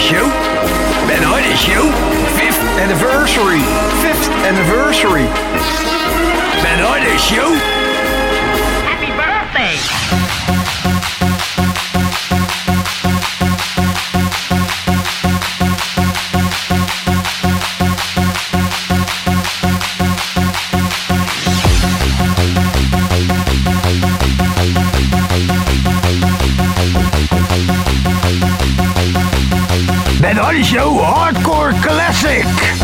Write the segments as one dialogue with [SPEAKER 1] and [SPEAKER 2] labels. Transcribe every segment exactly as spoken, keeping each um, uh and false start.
[SPEAKER 1] show. Ben Hardy show. Fifth anniversary. Fifth anniversary. Ben Hardy show.
[SPEAKER 2] Happy birthday.
[SPEAKER 1] Ben Hardy Show Hardcore Classic.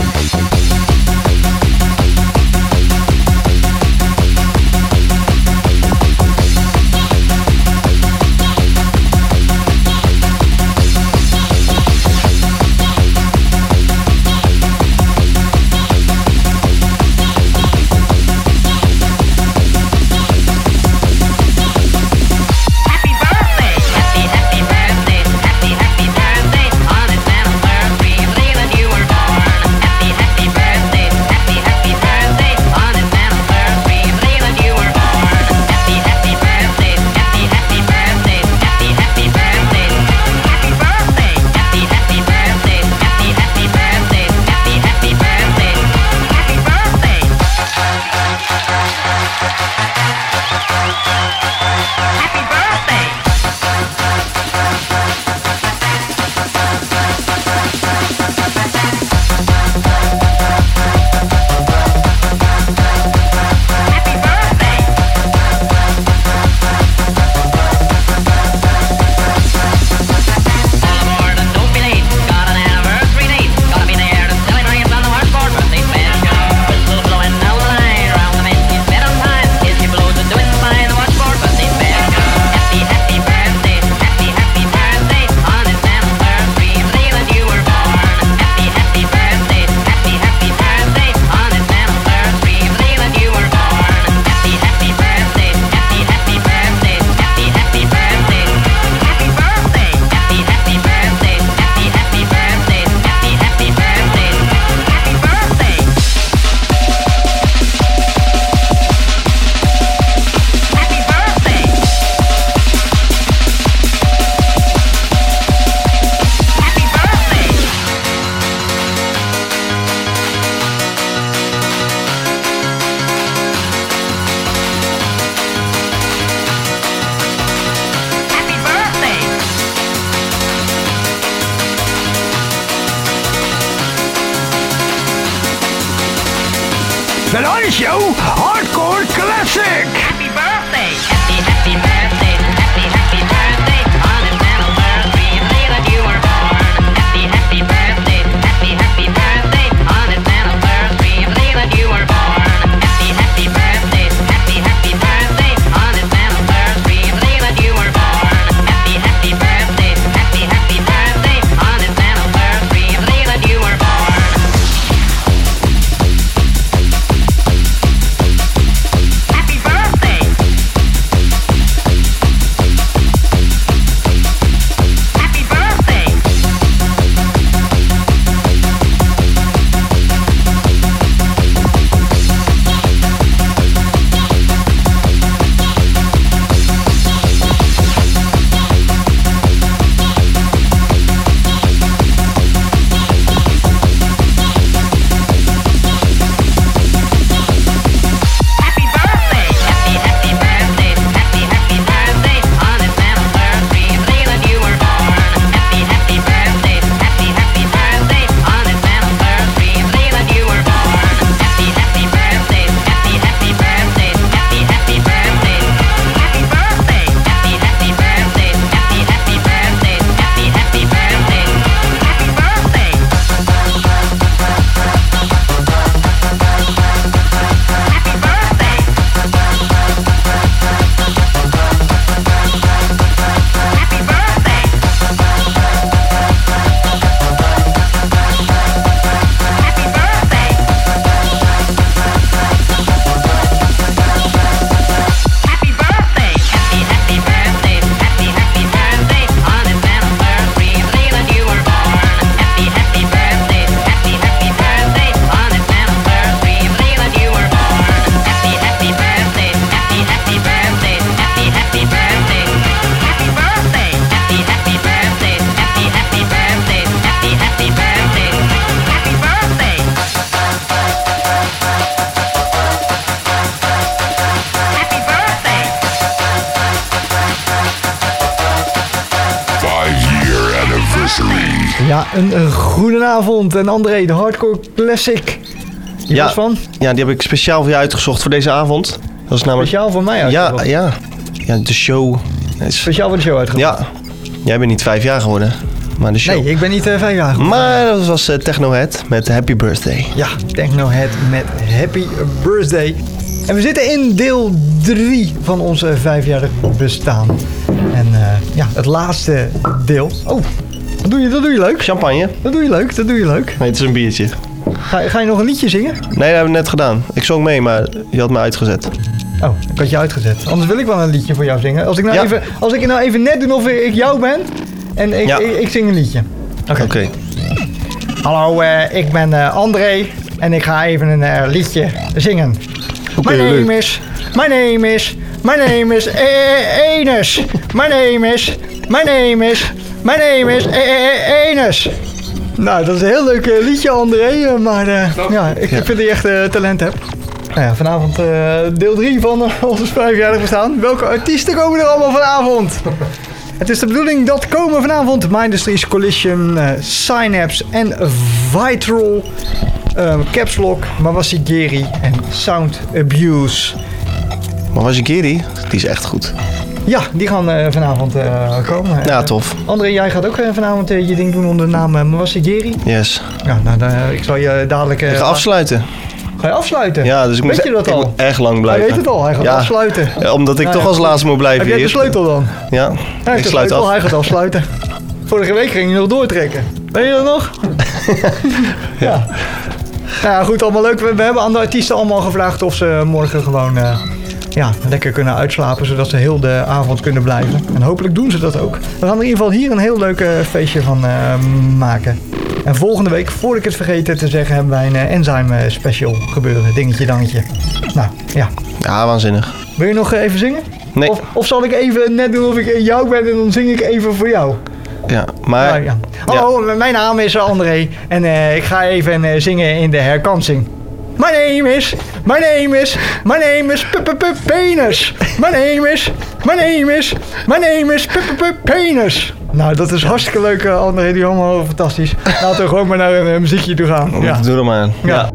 [SPEAKER 1] Ben Hardy Show Hardcore Classic.
[SPEAKER 2] Happy birthday. Happy, happy birthday. Happy, happy birthday. On this anniversary, the day that you were born. Happy, happy birthday. Happy, happy birthday. On this anniversary, the day that you were born. Happy, happy birthday. Happy, happy birthday. On this anniversary, the day that you were born. Happy, happy birthday. Happy, happy birthday. On this anniversary, the day that you were born. Happy birthday.
[SPEAKER 3] Ja, een, een goedenavond. En André, de Hardcore Classic. Je
[SPEAKER 4] Ja.
[SPEAKER 3] was van?
[SPEAKER 4] Ja, die heb ik speciaal voor je uitgezocht voor deze avond. Dat is namelijk...
[SPEAKER 3] Speciaal voor mij
[SPEAKER 4] Ja,
[SPEAKER 3] uitgezocht.
[SPEAKER 4] ja. Ja, de show. is-
[SPEAKER 3] Speciaal voor de show uitgezocht.
[SPEAKER 4] Ja. Jij bent niet vijf jaar geworden, maar de show.
[SPEAKER 3] Nee, ik ben niet uh, vijf jaar geworden.
[SPEAKER 4] Maar dat was uh, Technohead met Happy Birthday.
[SPEAKER 3] Ja, Technohead met Happy Birthday. En we zitten in deel drie van ons uh, vijfjarig bestaan. En uh, ja, het laatste deel. Oh, dat doe je, dat doe je leuk.
[SPEAKER 4] Champagne?
[SPEAKER 3] Dat doe je leuk, dat doe je leuk.
[SPEAKER 4] Nee, het is een biertje.
[SPEAKER 3] Ga, ga je nog een liedje zingen?
[SPEAKER 4] Nee, dat hebben we net gedaan. Ik zong mee, maar je had me uitgezet.
[SPEAKER 3] Oh, ik had je uitgezet. Anders wil ik wel een liedje voor jou zingen. Als ik nou,
[SPEAKER 4] Ja.
[SPEAKER 3] even, als ik nou even net doe of ik jou ben en ik,
[SPEAKER 4] Ja.
[SPEAKER 3] ik, ik zing een liedje. Oké.
[SPEAKER 4] Oké.
[SPEAKER 3] Hallo, eh, ik ben eh, André en ik ga even een eh, liedje zingen.
[SPEAKER 4] Oké,
[SPEAKER 3] My name
[SPEAKER 4] leuk.
[SPEAKER 3] is, my name is, my name is eh, eh, Enes. My name is, my name is, my name is eh, eh, Enes. Nou, dat is een heel leuk eh, liedje, André, eh, maar eh, ja, ik,
[SPEAKER 4] Ja.
[SPEAKER 3] ik vind dat je echt eh, talent hebt. Nou ja, vanavond eh, deel drie van uh, ons vijfjarig bestaan. Welke artiesten komen er allemaal vanavond? Het is de bedoeling dat komen vanavond Mindustries, Collision, uh, Synapse en Vitral, um, Caps Lock, Mawassi Geri en Sound Abuse.
[SPEAKER 4] Maar was je Geri? Die is echt goed.
[SPEAKER 3] Ja, die gaan uh, vanavond uh, komen.
[SPEAKER 4] Ja,
[SPEAKER 3] Uh,
[SPEAKER 4] tof.
[SPEAKER 3] André, jij gaat ook uh, vanavond uh, je ding doen onder de naam uh, Mawassi Geri.
[SPEAKER 4] Yes.
[SPEAKER 3] Ja, nou, dan, uh, ik zal je dadelijk... Uh,
[SPEAKER 4] Ik ga afsluiten.
[SPEAKER 3] Ga je afsluiten?
[SPEAKER 4] Ja, dus ik
[SPEAKER 3] Weet
[SPEAKER 4] moet,
[SPEAKER 3] je dat
[SPEAKER 4] ik
[SPEAKER 3] al?
[SPEAKER 4] moet echt lang
[SPEAKER 3] Hij
[SPEAKER 4] blijven.
[SPEAKER 3] weet het al, hij gaat
[SPEAKER 4] Ja.
[SPEAKER 3] afsluiten.
[SPEAKER 4] Ja, omdat ik
[SPEAKER 3] Nou
[SPEAKER 4] toch
[SPEAKER 3] ja,
[SPEAKER 4] als laatste moet blijven
[SPEAKER 3] Heb jij de
[SPEAKER 4] hier.
[SPEAKER 3] sleutel dan?
[SPEAKER 4] Ja,
[SPEAKER 3] Hij heeft
[SPEAKER 4] ik
[SPEAKER 3] de
[SPEAKER 4] sluit
[SPEAKER 3] sleutel,
[SPEAKER 4] af.
[SPEAKER 3] hij gaat afsluiten. Vorige week ging je nog doortrekken. Weet je dat nog? Ja. Nou ja, goed, allemaal leuk. We, we hebben aan de artiesten allemaal gevraagd of ze morgen gewoon uh, ja, lekker kunnen uitslapen, zodat ze heel de avond kunnen blijven. En hopelijk doen ze dat ook. We gaan er in ieder geval hier een heel leuk uh, feestje van uh, maken. En volgende week, voor ik het vergeten te zeggen, hebben wij een uh, enzyme uh, special gebeuren. Dingetje, dangetje. Nou, ja.
[SPEAKER 4] Ja, waanzinnig.
[SPEAKER 3] Wil je nog uh, even zingen?
[SPEAKER 4] Nee.
[SPEAKER 3] Of, of zal ik even net doen of ik jou ben en dan zing ik even voor jou?
[SPEAKER 4] Ja, maar...
[SPEAKER 3] Ja, ja. Hallo, m- mijn naam is André en uh, ik ga even uh, zingen in de herkansing. My name is, my name is, my name is Penis. My name is, my name is, my name is Penis. Nou, dat is hartstikke leuk, uh, André, die allemaal fantastisch. Laten we gewoon maar naar een uh, muziekje toe gaan.
[SPEAKER 4] Ja. Doe er maar aan.
[SPEAKER 3] Ja.
[SPEAKER 4] Ja.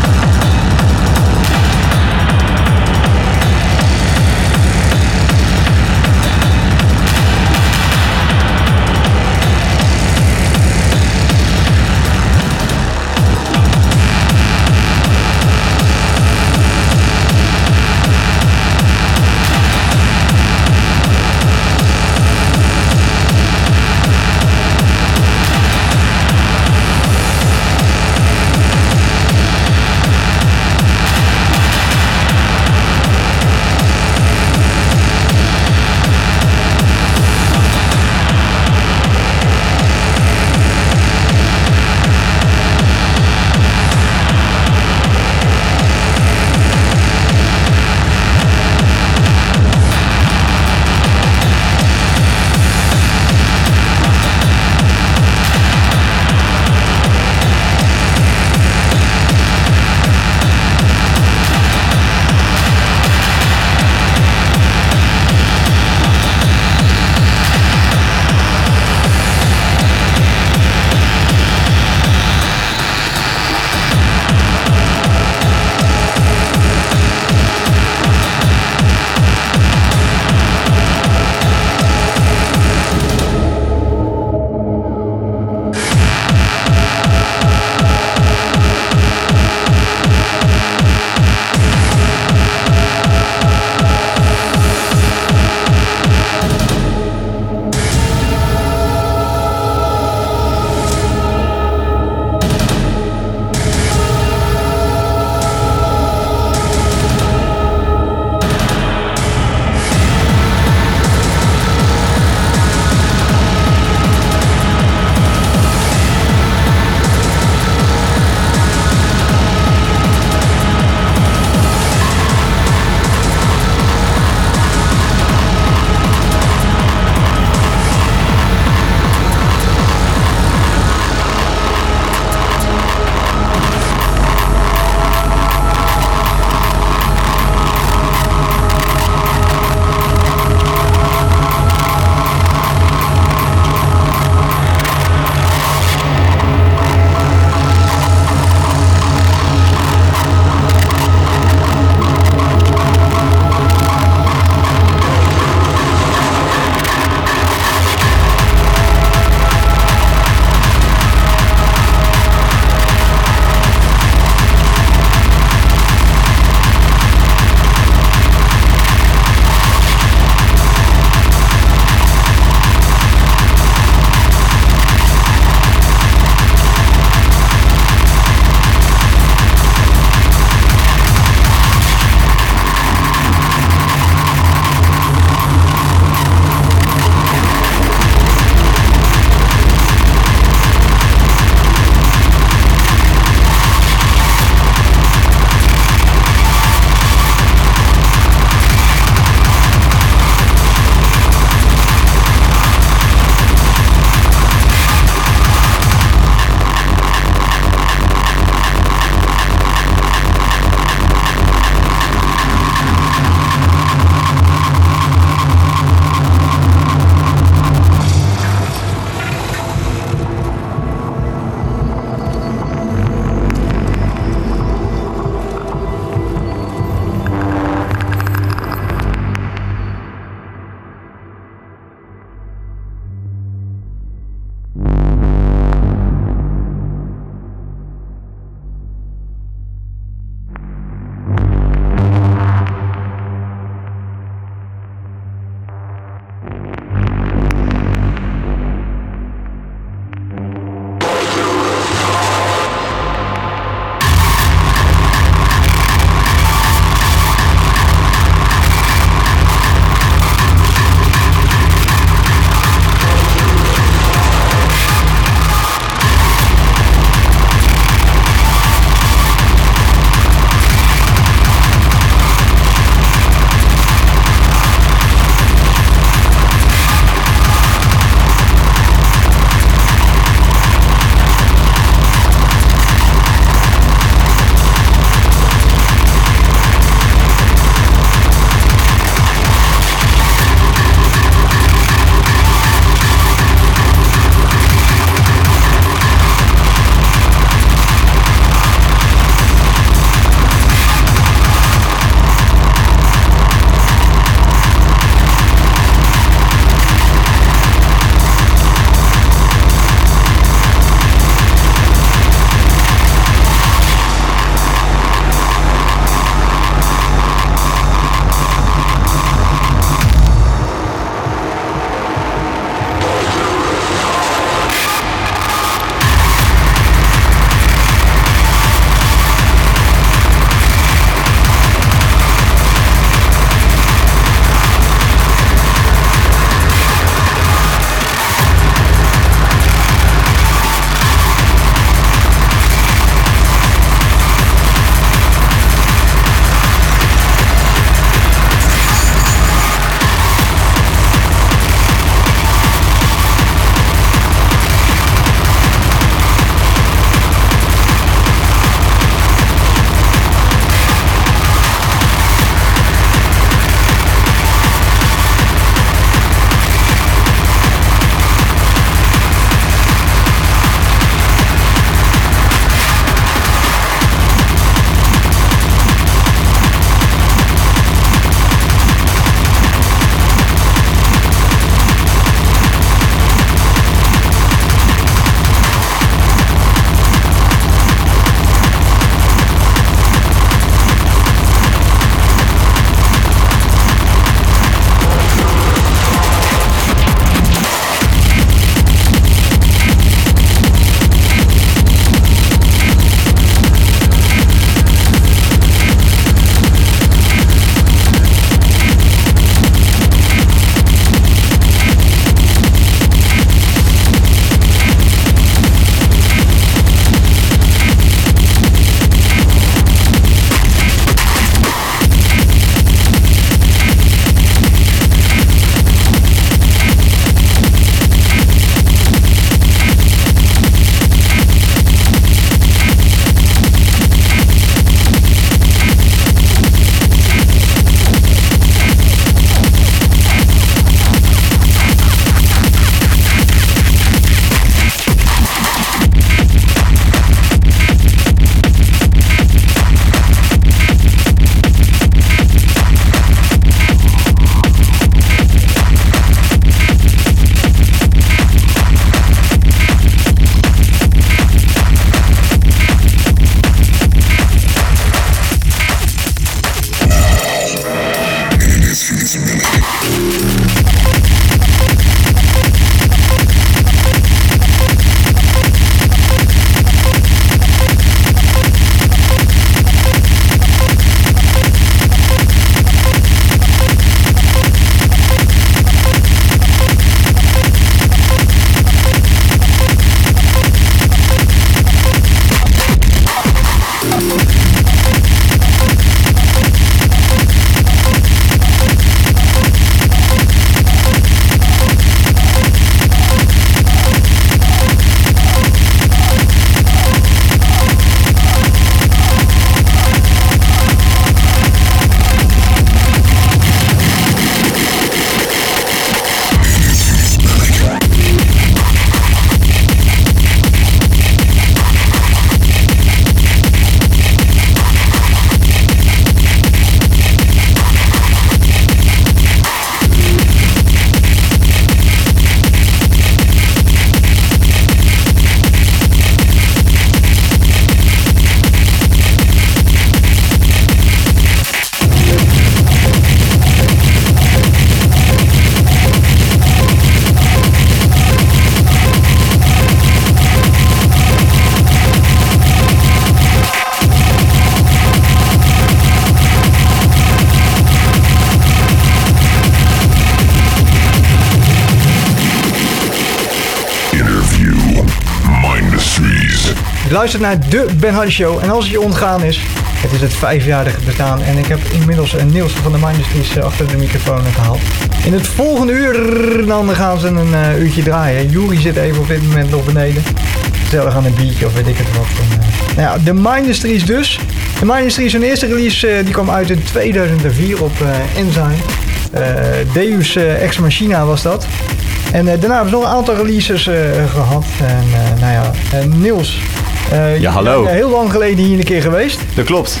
[SPEAKER 3] Je luistert naar de Ben Hardy Show en als het je ontgaan is, het is het vijfjarige bestaan en ik heb inmiddels een Niels van de Mindustries achter de microfoon gehaald. In het volgende uur dan gaan ze een uh, uurtje draaien. Juri zit even op dit moment nog beneden. Gezellig aan een biertje of weet ik het wat. En, uh, nou ja, de Mindustries dus. De Mindustries, hun eerste release uh, die kwam uit in tweeduizend vier op uh, Enzyme. Uh, Deus uh, Ex Machina was dat. En uh, daarna hebben ze nog een aantal releases uh, gehad. En uh, nou ja, uh, Niels. Uh,
[SPEAKER 5] ja, hallo.
[SPEAKER 3] Uh, heel lang geleden hier een keer geweest.
[SPEAKER 5] Dat klopt.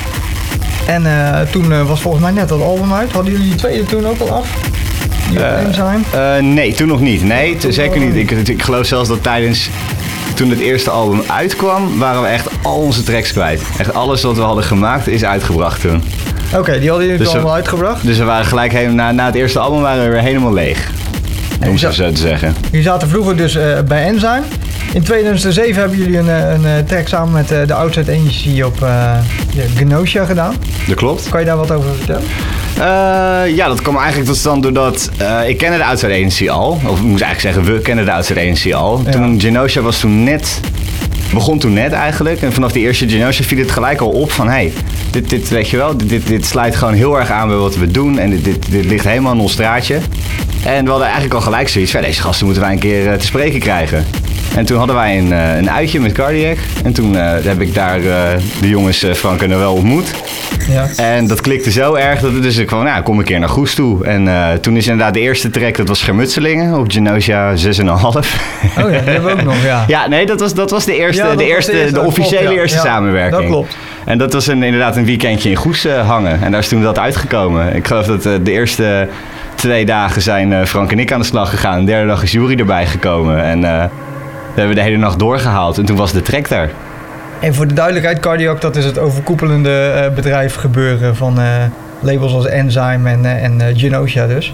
[SPEAKER 3] En uh, toen uh, was volgens mij net dat album uit. Hadden jullie die tweede toen ook al af? Die
[SPEAKER 5] uh,
[SPEAKER 3] Enzyme?
[SPEAKER 5] Uh, nee, toen nog niet. Nee, t- zeker niet. Ik, ik geloof zelfs dat tijdens... Toen het eerste album uitkwam, waren we echt al onze tracks kwijt. Echt alles wat we hadden gemaakt is uitgebracht toen.
[SPEAKER 3] Oké, okay, die hadden jullie dus allemaal uitgebracht?
[SPEAKER 5] Dus we waren gelijk helemaal... Na, na het eerste album waren we weer helemaal leeg. Om het zo te zeggen.
[SPEAKER 3] Jullie zaten vroeger dus uh, bij Enzyme. In tweeduizend zeven hebben jullie een, een, een track samen met uh, de Outside Agency op uh, Gnosia gedaan.
[SPEAKER 5] Dat klopt.
[SPEAKER 3] Kan je daar wat over vertellen?
[SPEAKER 5] Uh, ja, dat kwam eigenlijk tot stand doordat... Uh, ik kende de Outside Agency al. Of ik moet eigenlijk zeggen, we kennen de Outside Agency al. Ja. Toen Gnosia was toen net... Begon toen net eigenlijk. En vanaf die eerste Gnosia viel het gelijk al op van... Hey, dit, dit weet je wel, dit, dit, dit sluit gewoon heel erg aan bij wat we doen. En dit, dit, dit ligt helemaal in ons straatje. En we hadden eigenlijk al gelijk zoiets van... Deze gasten moeten wij een keer uh, te spreken krijgen. En toen hadden wij een, uh, een uitje met Cardiac. En toen uh, heb ik daar uh, de jongens uh, Frank en Noël ontmoet. Ja. En dat klikte zo erg dat het dus ik kwam, nou, kom een keer naar Goes toe. En uh, toen is inderdaad de eerste track, dat was Schermutselingen op Gnosia zes komma vijf.
[SPEAKER 3] Oh ja, dat hebben we ook nog, ja.
[SPEAKER 5] Ja, nee, dat was, dat was de eerste, ja, de, eerste, de, eerste, de officiële klopt, ja. eerste ja, samenwerking.
[SPEAKER 3] Dat klopt.
[SPEAKER 5] En dat was een, inderdaad een weekendje in Goes uh, hangen. En daar is toen dat uitgekomen. Ik geloof dat uh, de eerste twee dagen zijn uh, Frank en ik aan de slag gegaan. De derde dag is Juri erbij gekomen. En... Uh, we hebben de hele nacht doorgehaald en toen was de track daar.
[SPEAKER 3] En voor de duidelijkheid, Cardiac, dat is het overkoepelende uh, bedrijf gebeuren van uh, labels als Enzyme en, uh, en uh, Gnosia dus.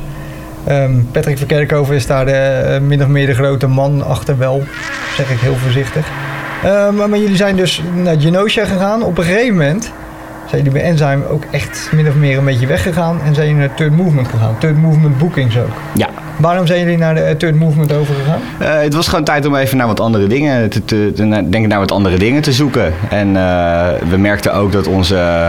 [SPEAKER 3] Um, Patrick Verkerkhoven is daar de, uh, min of meer de grote man achter wel, zeg ik heel voorzichtig. Um, maar jullie zijn dus naar Gnosia gegaan. Op een gegeven moment zijn jullie bij Enzyme ook echt min of meer een beetje weggegaan en zijn jullie naar Third Movement gegaan. Third Movement Bookings ook. Ja. Waarom zijn jullie naar de Third Movement overgegaan?
[SPEAKER 5] Uh, het was gewoon tijd om even naar wat andere dingen te, te, te denken naar wat andere dingen te zoeken. En uh, we merkten ook dat onze,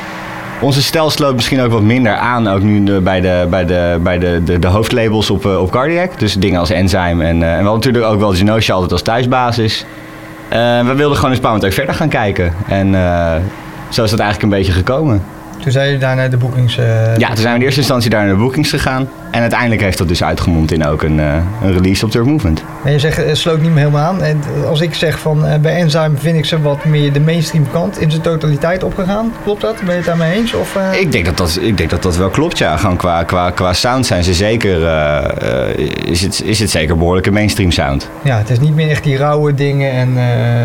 [SPEAKER 5] onze stijl sloot misschien ook wat minder aan. Ook nu de, bij, de, bij, de, bij de, de, de hoofdlabels op, uh, op Cardiac. Dus dingen als Enzyme. En, uh, en we hadden natuurlijk ook wel Gnosia altijd als thuisbasis. Uh, we wilden gewoon eens een paar maanden verder gaan kijken. En uh, zo is dat eigenlijk een beetje gekomen.
[SPEAKER 3] Toen zijn jullie daar naar de bookings... Uh,
[SPEAKER 5] ja, toen zijn we in eerste instantie daar naar de bookings gegaan. En uiteindelijk heeft dat dus uitgemond in ook een, uh, een release op Third Movement.
[SPEAKER 3] En je zegt, het sloot niet meer helemaal aan. En als ik zeg van uh, bij Enzyme vind ik ze wat meer de mainstream kant in zijn totaliteit opgegaan. Klopt dat? Ben je het daarmee eens? Of, uh...
[SPEAKER 5] ik, denk dat dat, ik denk dat dat wel klopt, ja. Gewoon qua, qua, qua sound zijn ze zeker... Uh, uh, is, het, is het zeker behoorlijk een mainstream sound.
[SPEAKER 3] Ja, het is niet meer echt die rauwe dingen en... Uh...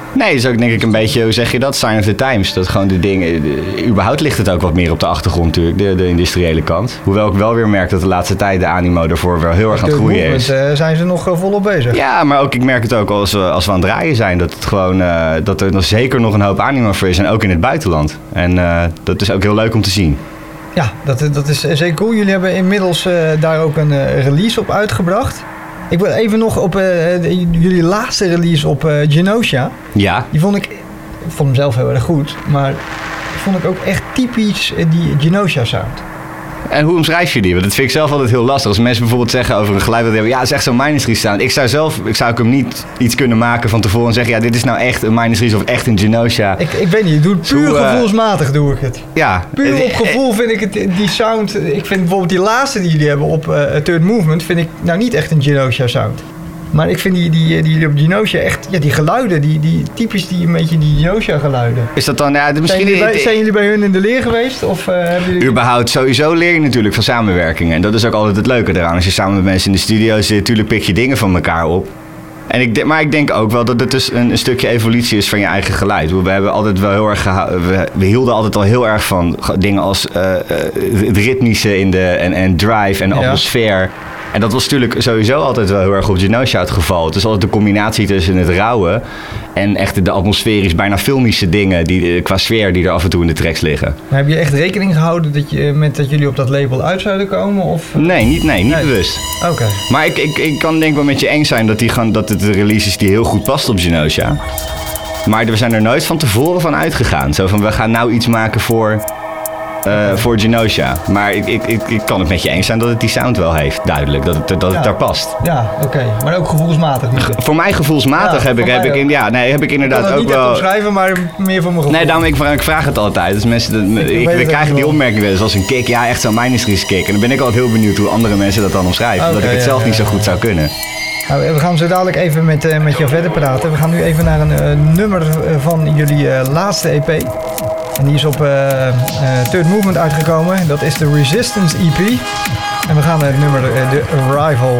[SPEAKER 5] Nee, dat is ook denk ik een beetje, hoe zeg je dat, sign of the times. Dat gewoon de dingen, de- überhaupt ligt het ook wat meer op de achtergrond natuurlijk, de, de industriële kant. Hoewel ik wel weer merk dat de laatste tijd de animo ervoor wel heel erg aan het
[SPEAKER 3] Third
[SPEAKER 5] groeien is.
[SPEAKER 3] Movement, eh, zijn ze nog eh, volop bezig.
[SPEAKER 5] Ja, maar ook ik merk het ook als we, als we aan het draaien zijn. Dat, het gewoon, eh, dat er nog zeker nog een hoop animo voor is. En ook in het buitenland. En eh, dat is ook heel leuk om te zien.
[SPEAKER 3] Ja, dat, dat is zeker cool. Jullie hebben inmiddels eh, daar ook een eh, release op uitgebracht. Ik wil even nog op eh, de- jullie laatste release op eh, Genosha.
[SPEAKER 5] Ja,
[SPEAKER 3] Die vond ik, ik vond hem zelf heel erg goed, maar vond ik ook echt typisch eh, die Genosha sound.
[SPEAKER 5] en hoe omschrijf je die? Want dat vind ik zelf altijd heel lastig. Als mensen bijvoorbeeld zeggen over een geluid dat hebben, ja, het is echt zo'n Minus sound. Ik zou zelf, ik zou ook hem niet iets kunnen maken van tevoren en zeggen, ja, dit is nou echt een Minus of echt een Genosha.
[SPEAKER 3] Ik, ik weet niet, ik doe het puur
[SPEAKER 5] Hoe, eh,
[SPEAKER 3] gevoelsmatig doe ik het.
[SPEAKER 5] Ja,
[SPEAKER 3] Puur
[SPEAKER 5] eh,
[SPEAKER 3] op gevoel vind ik het, die sound, ik vind bijvoorbeeld die laatste die jullie hebben op uh, Third Movement, vind ik nou niet echt een Genosha sound. Maar ik vind die, die, die op Genosha echt, ja, die geluiden, die, die typisch die een beetje die Genosha geluiden.
[SPEAKER 5] Is dat dan, ja,
[SPEAKER 3] Zijn
[SPEAKER 5] misschien
[SPEAKER 3] jullie, bij,
[SPEAKER 5] niet-
[SPEAKER 3] zijn jullie bij hun in de leer geweest? Of uh, hebben jullie...
[SPEAKER 5] Überhaupt, sowieso leer je natuurlijk van samenwerking. En dat is ook altijd het leuke eraan. Als je samen met mensen in de studio zit, natuurlijk pik je dingen van elkaar op. En ik, de- maar ik denk ook wel dat het dus een, een stukje evolutie is van je eigen geluid. We hebben altijd wel heel erg geha- we, we hielden altijd al heel erg van ge- dingen als eh, eh, het ritmische in de, en, en drive en de
[SPEAKER 3] Ja.
[SPEAKER 5] atmosfeer. En dat was natuurlijk sowieso altijd wel heel erg op Genosha het geval. Het is altijd de combinatie tussen het rauwe en echt de atmosferisch, bijna filmische dingen die, eh, qua sfeer die er af en toe in de tracks liggen.
[SPEAKER 3] Maar heb je echt rekening gehouden dat je, met dat jullie op dat label uit zouden komen? Of...
[SPEAKER 5] Nee, niet, nee, niet
[SPEAKER 3] Nee.
[SPEAKER 5] bewust.
[SPEAKER 3] Oké.
[SPEAKER 5] Maar ik, ik, ik kan denk ik wel met je eens zijn dat, die gaan, dat het een release is die heel goed past op Genosha. Maar we zijn er nooit van tevoren van uitgegaan. Zo van, we gaan nou iets maken voor, eh, voor Genosha. Maar ik, ik, ik, ik kan het met je eens zijn dat het die sound wel heeft, duidelijk. Dat het, dat het
[SPEAKER 3] Ja.
[SPEAKER 5] daar past.
[SPEAKER 3] Ja, oké. Maar ook gevoelsmatig niet.
[SPEAKER 5] Voor mij gevoelsmatig
[SPEAKER 3] Ja,
[SPEAKER 5] heb, ik,
[SPEAKER 3] voor
[SPEAKER 5] heb,
[SPEAKER 3] mij
[SPEAKER 5] ik, in-
[SPEAKER 3] ook.
[SPEAKER 5] ja, nee, heb ik
[SPEAKER 3] Ik kan
[SPEAKER 5] inderdaad
[SPEAKER 3] het
[SPEAKER 5] ook
[SPEAKER 3] niet echt
[SPEAKER 5] wel...
[SPEAKER 3] omschrijven, maar meer voor mijn gevoel.
[SPEAKER 5] Nee, daarom ik vraag, ik vraag het altijd. Dus mensen, dat-
[SPEAKER 3] weet
[SPEAKER 5] ik,
[SPEAKER 3] het
[SPEAKER 5] we
[SPEAKER 3] ook
[SPEAKER 5] krijgen die
[SPEAKER 3] wel.
[SPEAKER 5] opmerking wel eens als een kick. Ja, echt zo'n Minus kick. En dan ben ik altijd heel benieuwd hoe andere mensen dat dan omschrijven.
[SPEAKER 3] Oké,
[SPEAKER 5] omdat ik het
[SPEAKER 3] ja,
[SPEAKER 5] zelf
[SPEAKER 3] ja,
[SPEAKER 5] niet zo
[SPEAKER 3] ja.
[SPEAKER 5] goed zou kunnen.
[SPEAKER 3] Nou, we gaan zo dadelijk even met, eh, met jou verder praten. We gaan nu even naar een eh, nummer eh, van jullie eh, laatste E P. En die is op eh, eh, Third Movement uitgekomen. Dat is de Resistance E P. En we gaan naar het nummer eh, The Arrival.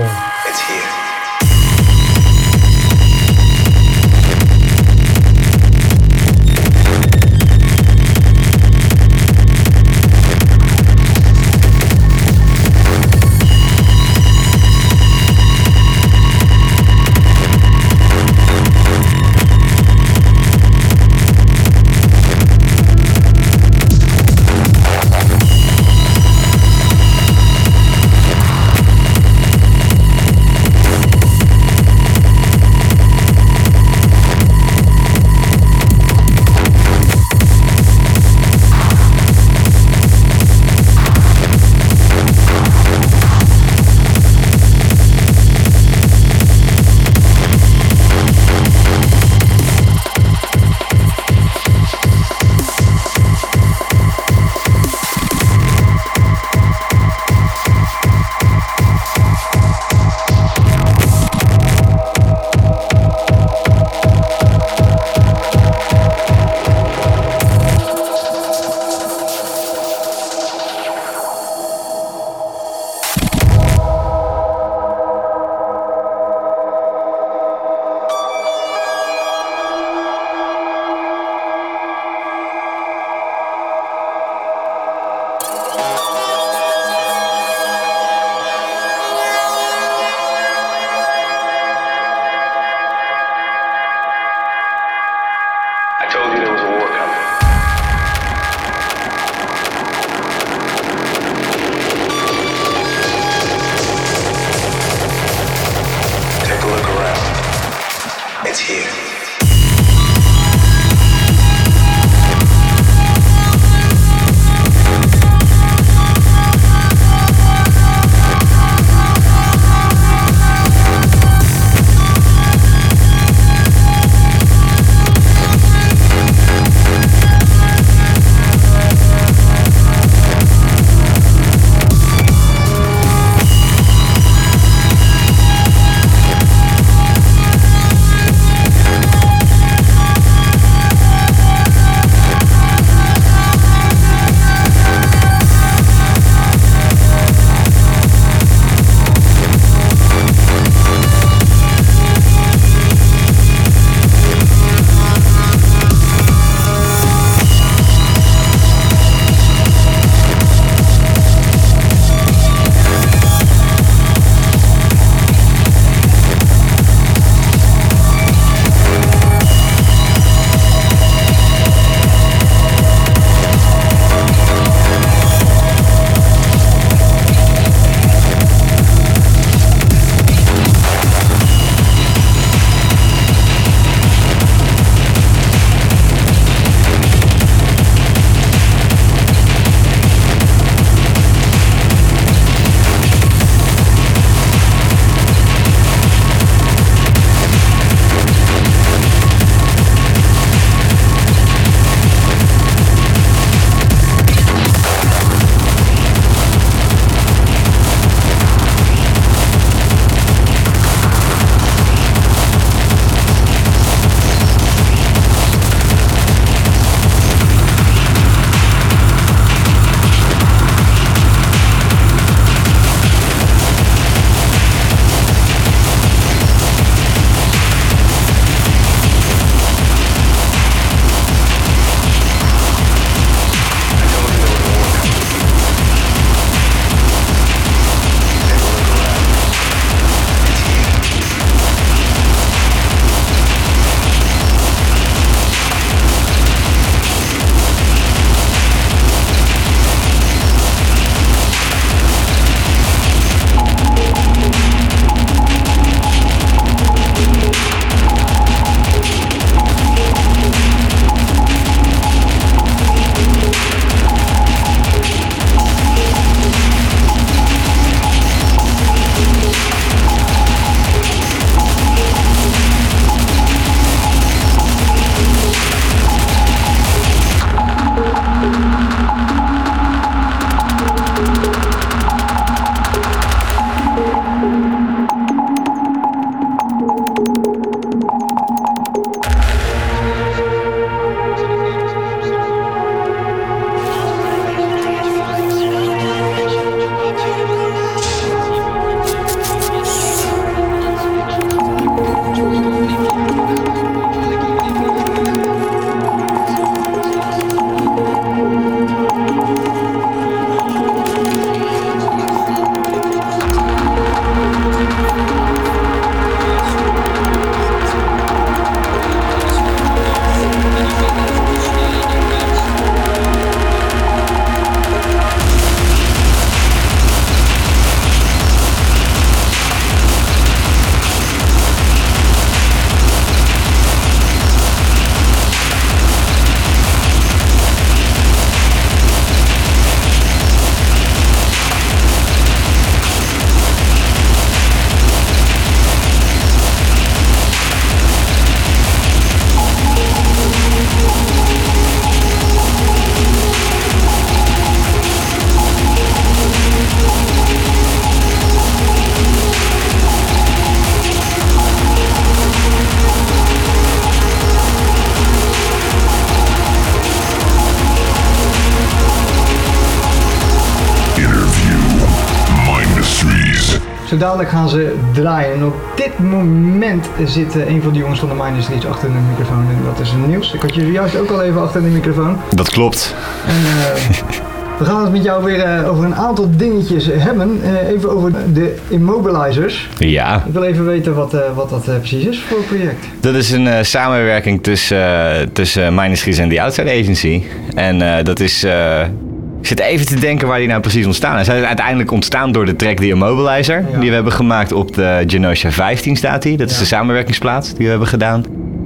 [SPEAKER 3] Zo dadelijk gaan ze draaien. En op dit moment zit uh, een van de jongens van de Minor Streets achter de microfoon. En dat is Niels. Ik had je juist ook al even achter de microfoon.
[SPEAKER 5] Dat klopt.
[SPEAKER 3] En, uh, we gaan het met jou weer uh, over een aantal dingetjes hebben. Uh, even over de immobilizers.
[SPEAKER 5] Ja.
[SPEAKER 3] Ik wil even weten wat, uh, wat dat uh, precies is voor een project.
[SPEAKER 5] Dat is een uh, samenwerking tussen, uh, tussen Minor Streets en The Outside Agency. En uh, dat is... Uh, ik zit even te denken waar die nou precies ontstaan is. Hij is uiteindelijk ontstaan door de track The Immobilizer. Ja. Die we hebben gemaakt op de Genosha vijftien staat die. Dat is ja. de samenwerkingsplaat die we hebben gedaan.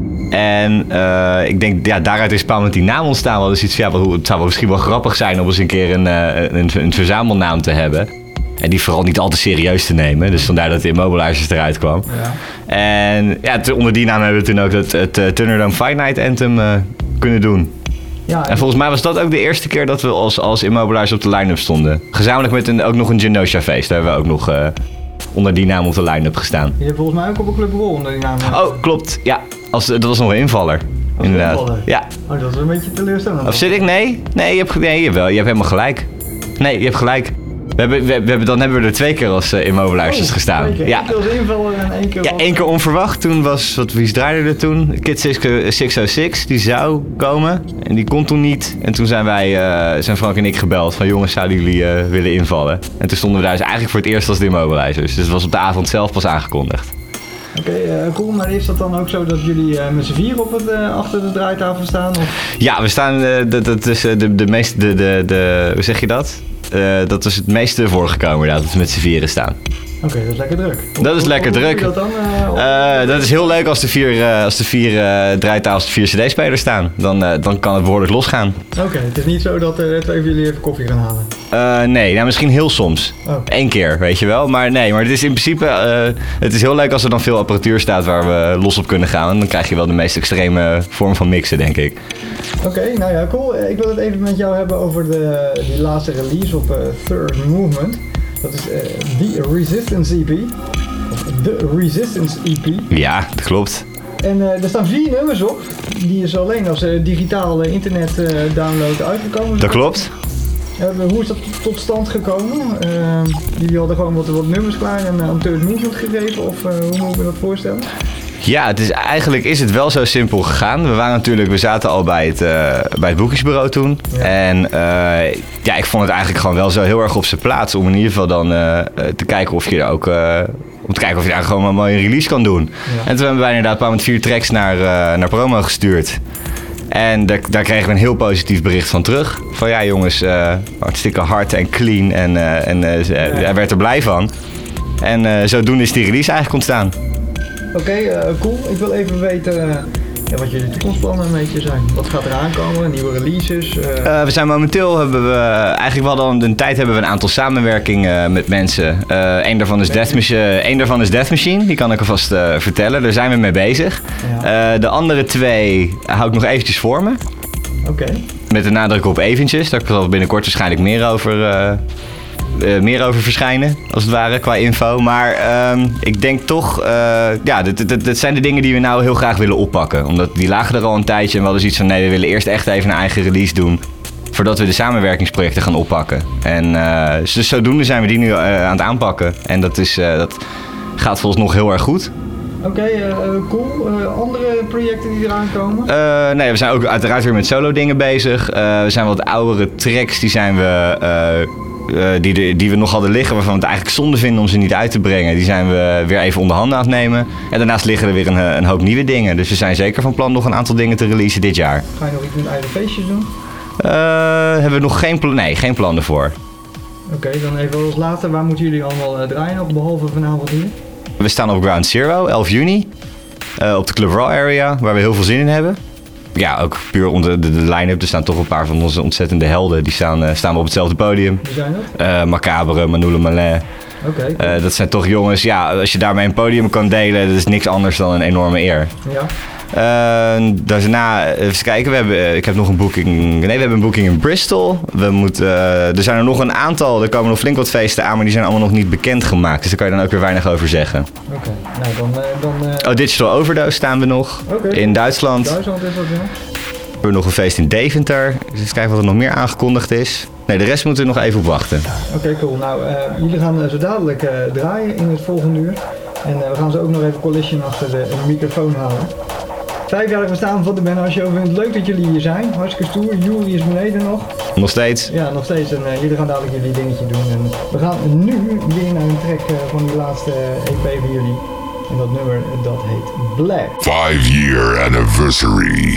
[SPEAKER 5] En uh, ik denk, ja, daaruit is pas met die naam ontstaan. Wel dus iets, ja, het zou wel misschien wel grappig zijn om eens een keer een, uh, een, een verzamelnaam te hebben. En die vooral niet al te serieus te nemen. Dus vandaar dat de Immobilizers eruit kwam. Ja. En ja, t- onder die naam hebben we toen ook het, het uh, Thunderdome Fight Night Anthem uh, kunnen doen. Ja, en... en volgens mij was dat ook de eerste keer dat we als, als Immobilizers op de line-up stonden. Gezamenlijk met een, ook nog een Genosha feest. Daar hebben we ook nog uh, onder die naam op de line-up gestaan.
[SPEAKER 3] Je hebt volgens mij ook op een Club Roll onder die naam.
[SPEAKER 5] Oh, klopt. Ja, als, dat was nog een invaller.
[SPEAKER 3] Als
[SPEAKER 5] inderdaad.
[SPEAKER 3] Invaller?
[SPEAKER 5] Ja.
[SPEAKER 3] Oh, dat is een beetje teleurstellend.
[SPEAKER 5] Of zit ik? Nee. Nee, je hebt, nee, jawel, je hebt helemaal gelijk. Nee, je hebt gelijk. We hebben, we, we hebben, dan hebben we er twee keer als uh, Immobilizers
[SPEAKER 3] oh,
[SPEAKER 5] gestaan.
[SPEAKER 3] Twee keer.
[SPEAKER 5] Ja.
[SPEAKER 3] Eén keer als invaller en één keer
[SPEAKER 5] Ja,
[SPEAKER 3] als...
[SPEAKER 5] één keer onverwacht. Toen was, wat, wie draaide er toen? Kid zeshonderdzes, die zou komen. En die kon toen niet. En toen zijn wij, uh, zijn Frank en ik gebeld van jongens, zouden jullie uh, willen invallen? En toen stonden we daar dus eigenlijk voor het eerst als de Immobilizers. Dus het was op de avond zelf pas aangekondigd.
[SPEAKER 3] Oké, okay, uh, cool. Maar is dat dan ook zo dat jullie uh, met z'n vier op het, uh, achter de draaitafel staan? Of?
[SPEAKER 5] Ja, we staan, uh, dat, dat is uh, de, de meeste, de, de, de, hoe zeg je dat? Uh, dat is het meeste voorgekomen, dat we met z'n vieren staan.
[SPEAKER 3] Oké, okay, dat is lekker druk. Hoe,
[SPEAKER 5] dat is
[SPEAKER 3] hoe,
[SPEAKER 5] lekker
[SPEAKER 3] hoe
[SPEAKER 5] druk.
[SPEAKER 3] Dat, dan, uh,
[SPEAKER 5] uh, dat is heel leuk als de vier, uh, als de vier uh, draaitafels, de vier cd-spelers staan. Dan, uh, dan kan het behoorlijk losgaan.
[SPEAKER 3] Oké, okay, het is niet zo dat uh, twee van jullie even koffie gaan halen?
[SPEAKER 5] Uh, nee, nou, misschien heel soms. Oh. Eén keer, weet je wel. Maar nee, maar het is in principe... Uh, het is heel leuk als er dan veel apparatuur staat waar we los op kunnen gaan. En dan krijg je wel de meest extreme vorm van mixen, denk ik.
[SPEAKER 3] Oké, okay, nou ja, cool. Ik wil het even met jou hebben over de, die laatste release op uh, Third Movement. Dat is uh, The Resistance E P. Of The Resistance E P.
[SPEAKER 5] Ja, dat klopt.
[SPEAKER 3] En uh, er staan vier nummers op. Die is alleen als uh, digitaal uh, internet uh, download uitgekomen.
[SPEAKER 5] Dat klopt.
[SPEAKER 3] Uh, hoe is dat tot stand gekomen? Uh, jullie hadden gewoon wat, wat nummers klaar en uh, een Third Movement gegeven? Of uh, hoe moet ik me dat voorstellen?
[SPEAKER 5] Ja, het is, eigenlijk is het wel zo simpel gegaan. We waren natuurlijk, we zaten al bij het, uh, bij het boekingsbureau toen. Ja. En uh, ja, ik vond het eigenlijk gewoon wel zo heel erg op zijn plaats om in ieder geval dan uh, te kijken of je er ook... Uh, om te kijken of je daar gewoon een mooie release kan doen. Ja. En toen hebben wij inderdaad een paar met vier tracks naar, uh, naar promo gestuurd. En daar, daar kregen we een heel positief bericht van terug. Van ja jongens, uh, hartstikke hard en clean en, uh, en uh, ja. hij werd er blij van. En uh, zodoende is die release eigenlijk ontstaan.
[SPEAKER 3] Oké, okay, uh, cool. Ik wil even weten uh, ja, wat jullie toekomstplannen een beetje zijn. Wat gaat er aankomen? Nieuwe releases? Uh... Uh,
[SPEAKER 5] we zijn momenteel, hebben we, eigenlijk wel al een tijd hebben we een aantal samenwerkingen uh, met mensen. Uh, Eén daarvan is Death Machine, één daarvan is Death Machine, die kan ik alvast uh, vertellen. Daar zijn we mee bezig. Ja. Uh, de andere twee hou ik nog eventjes voor me.
[SPEAKER 3] Oké. Okay.
[SPEAKER 5] Met de nadruk op eventjes, daar zal binnenkort waarschijnlijk meer over... Uh, Uh, meer over verschijnen, als het ware, qua info. Maar uh, ik denk toch, uh, ja, dat, dat, dat zijn de dingen die we nou heel graag willen oppakken. Omdat die lagen er al een tijdje en we hadden zoiets van, nee, we willen eerst echt even een eigen release doen. Voordat we de samenwerkingsprojecten gaan oppakken. En uh, dus zodoende zijn we die nu uh, aan het aanpakken. En dat, is, uh, dat gaat volgens nog heel erg goed.
[SPEAKER 3] Oké, okay, uh, cool. Uh, andere projecten die eraan komen?
[SPEAKER 5] Uh, nee, we zijn ook uiteraard weer met solo dingen bezig. Uh, we zijn wat oudere tracks, die zijn we... Uh, Uh, die, de, die we nog hadden liggen, waarvan we het eigenlijk zonde vinden om ze niet uit te brengen. Die zijn we weer even onder handen aan het nemen. En daarnaast liggen er weer een, een hoop nieuwe dingen. Dus we zijn zeker van plan nog een aantal dingen te releasen dit jaar.
[SPEAKER 3] Ga je nog iets met eigen feestjes doen?
[SPEAKER 5] Uh, hebben we nog geen, pl- nee, geen plannen voor.
[SPEAKER 3] Oké, okay, dan even als laatste. Waar moeten jullie allemaal uh, draaien nog, behalve vanavond hier?
[SPEAKER 5] We staan op Ground Zero, elf juni. Uh, op de Club Raw area, waar we heel veel zin in hebben. Ja, ook puur onder de, de line-up. Er staan toch een paar van onze ontzettende helden. Die staan, uh, staan we op hetzelfde podium.
[SPEAKER 3] Wie zijn dat?
[SPEAKER 5] Uh, Macabre, Manoule Malin.
[SPEAKER 3] Oké. Okay,
[SPEAKER 5] uh, dat zijn toch jongens, ja, als je daarmee een podium kan delen, dat is niks anders dan een enorme eer.
[SPEAKER 3] Ja.
[SPEAKER 5] Uh, daarna, even kijken, we hebben, uh, ik heb nog een boeking, nee, we hebben een boeking in Bristol. We moeten, uh, er zijn er nog een aantal, er komen nog flink wat feesten aan, maar die zijn allemaal nog niet bekendgemaakt. Dus daar kan je dan ook weer weinig over zeggen.
[SPEAKER 3] Oké, okay. Nou dan... Uh, dan uh...
[SPEAKER 5] Oh, Digital Overdose staan we nog,
[SPEAKER 3] okay.
[SPEAKER 5] In Duitsland.
[SPEAKER 3] Duitsland is dat, ja.
[SPEAKER 5] We hebben nog een feest in Deventer. Dus even kijken wat er nog meer aangekondigd is. Nee, de rest moeten we nog even op wachten.
[SPEAKER 3] Oké, okay, cool. Nou, uh, jullie gaan uh, zo dadelijk uh, draaien in het volgende uur. En uh, we gaan ze ook nog even Collision achter de uh, microfoon halen. Vijfjarig bestaan van de Ben Hart Show. Ik vind het leuk dat jullie hier zijn. Hartstikke stoer. Juri is beneden nog.
[SPEAKER 5] Nog steeds?
[SPEAKER 3] Ja, nog steeds. En uh, jullie gaan dadelijk jullie dingetje doen. En we gaan nu weer naar een track uh, van die laatste E P van jullie. En dat nummer, dat heet Black.
[SPEAKER 6] Five year anniversary.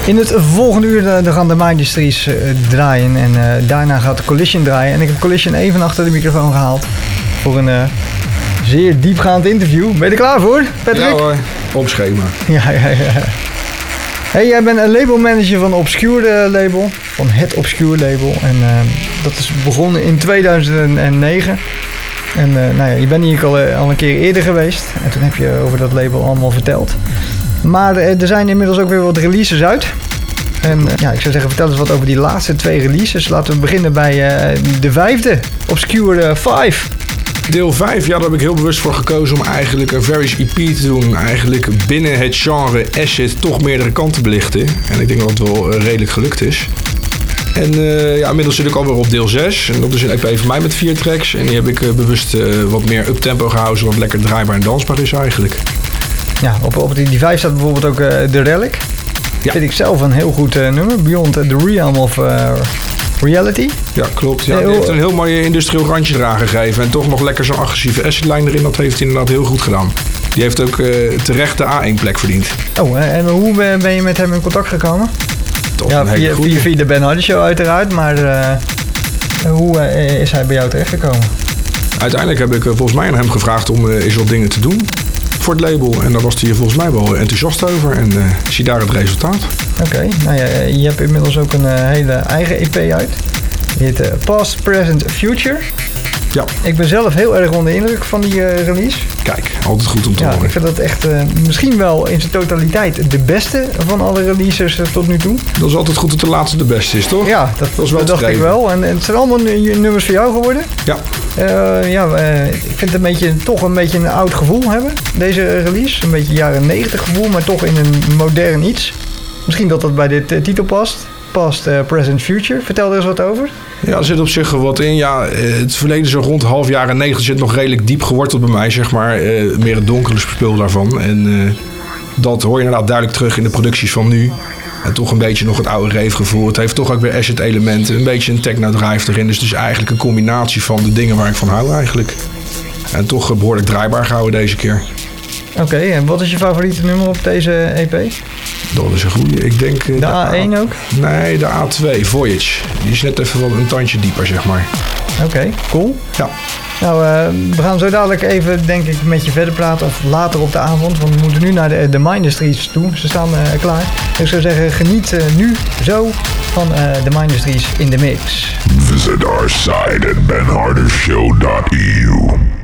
[SPEAKER 3] In het volgende uur uh, dan gaan de Mindustries uh, draaien en uh, daarna gaat Collision draaien. En ik heb Collision even achter de microfoon gehaald voor een uh, zeer diepgaand interview. Ben je er klaar voor, Patrick?
[SPEAKER 7] Ja hoor, op schema.
[SPEAKER 3] Ja, ja, ja. Hey, jij bent een labelmanager van Obscure uh, label, van het Obscure label. En uh, dat is begonnen in tweeduizend negen. En uh, nou ja, je bent hier al, uh, al een keer eerder geweest. En toen heb je over dat label allemaal verteld. Maar uh, er zijn inmiddels ook weer wat releases uit. En uh, ja, ik zou zeggen, vertel eens wat over die laatste twee releases. Laten we beginnen bij uh, de vijfde, Obscure vijf.
[SPEAKER 7] Deel vijf, ja, daar heb ik heel bewust voor gekozen om eigenlijk een Various E P te doen. Eigenlijk binnen het genre acid toch meerdere kanten belichten. En ik denk dat het wel uh, redelijk gelukt is. En uh, ja, inmiddels zit ik alweer op deel zes. En dat is een E P van mij met vier tracks. En die heb ik uh, bewust uh, wat meer uptempo gehouden, zodat het lekker draaibaar en dansbaar is eigenlijk.
[SPEAKER 3] Ja, op, op die vijf staat bijvoorbeeld ook uh, The Relic.
[SPEAKER 7] Ja.
[SPEAKER 3] Vind ik zelf een heel goed uh, nummer. Beyond the Realm of uh, Reality.
[SPEAKER 7] Ja, klopt. Ja,
[SPEAKER 3] Nee,
[SPEAKER 7] die
[SPEAKER 3] hoe-
[SPEAKER 7] heeft een heel mooi industrieel randje eraan gegeven. En toch nog lekker zo'n agressieve acidlijn erin. Dat heeft hij inderdaad heel goed gedaan. Die heeft ook uh, terecht de A één plek verdiend.
[SPEAKER 3] Oh, uh, en hoe ben ben je met hem in contact gekomen?
[SPEAKER 7] Toch
[SPEAKER 3] Ja,
[SPEAKER 7] een hele
[SPEAKER 3] via,
[SPEAKER 7] goede.
[SPEAKER 3] via, via de Ben Hardy Show uiteraard. Maar uh, hoe uh, is hij bij jou terechtgekomen?
[SPEAKER 7] Uiteindelijk heb ik uh, volgens mij aan hem gevraagd om uh, eens wat dingen te doen voor het label. En daar was hij volgens mij wel enthousiast over. En uh, zie daar het resultaat.
[SPEAKER 3] Oké, nou ja, je hebt inmiddels ook een uh, hele eigen E P uit. Die heet uh, Past, Present, Future.
[SPEAKER 7] Ja,
[SPEAKER 3] Ik ben zelf heel erg onder de indruk van die uh, release.
[SPEAKER 7] kijk, altijd goed om te
[SPEAKER 3] Ja,
[SPEAKER 7] horen.
[SPEAKER 3] ik vind dat echt uh, misschien wel in zijn totaliteit de beste van alle releases uh, tot nu toe.
[SPEAKER 7] Dat is altijd goed dat de laatste de beste is, toch?
[SPEAKER 3] Ja, dat,
[SPEAKER 7] Dat is wel
[SPEAKER 3] dat dacht ik
[SPEAKER 7] tevreden.
[SPEAKER 3] wel. En, en het zijn allemaal nu- nummers voor jou geworden.
[SPEAKER 7] Ja,
[SPEAKER 3] Uh, ja, uh, ik vind het een beetje, toch een beetje een oud gevoel hebben, deze release. Een beetje jaren negentig gevoel, maar toch in een modern iets. Misschien dat dat bij dit uh, titel past. Past, uh, Present, Future. Vertel er eens wat over.
[SPEAKER 7] ja, er zit op zich wel wat in. Ja, eh, het verleden zo rond half jaren negentig zit nog redelijk diep geworteld bij mij, zeg maar. Eh, meer het donkere spul daarvan. En eh, dat hoor je inderdaad duidelijk terug in de producties van nu. En toch een beetje nog het oude rave gevoel. Het heeft toch ook weer acid elementen. Een beetje een techno drive erin. Dus het is eigenlijk een combinatie van de dingen waar ik van hou eigenlijk. En toch behoorlijk draaibaar gehouden deze keer.
[SPEAKER 3] Oké, en wat is je favoriete nummer op deze E P?
[SPEAKER 7] Dat is een goeie. Ik denk... eh,
[SPEAKER 3] De A één ook?
[SPEAKER 7] Nee, de A twee, Voyage. Die is net even wel een tandje dieper, zeg maar.
[SPEAKER 3] Oké, cool.
[SPEAKER 7] Ja.
[SPEAKER 3] Nou, uh, we gaan zo dadelijk even, denk ik, met je verder praten. Of later op de avond. Want we moeten nu naar de, de Mindustries toe. Ze staan uh, klaar. Dus ik zou zeggen, geniet uh, nu zo van uh, de Mindustries in de mix.
[SPEAKER 6] Visit our site at ben harder show dot e u.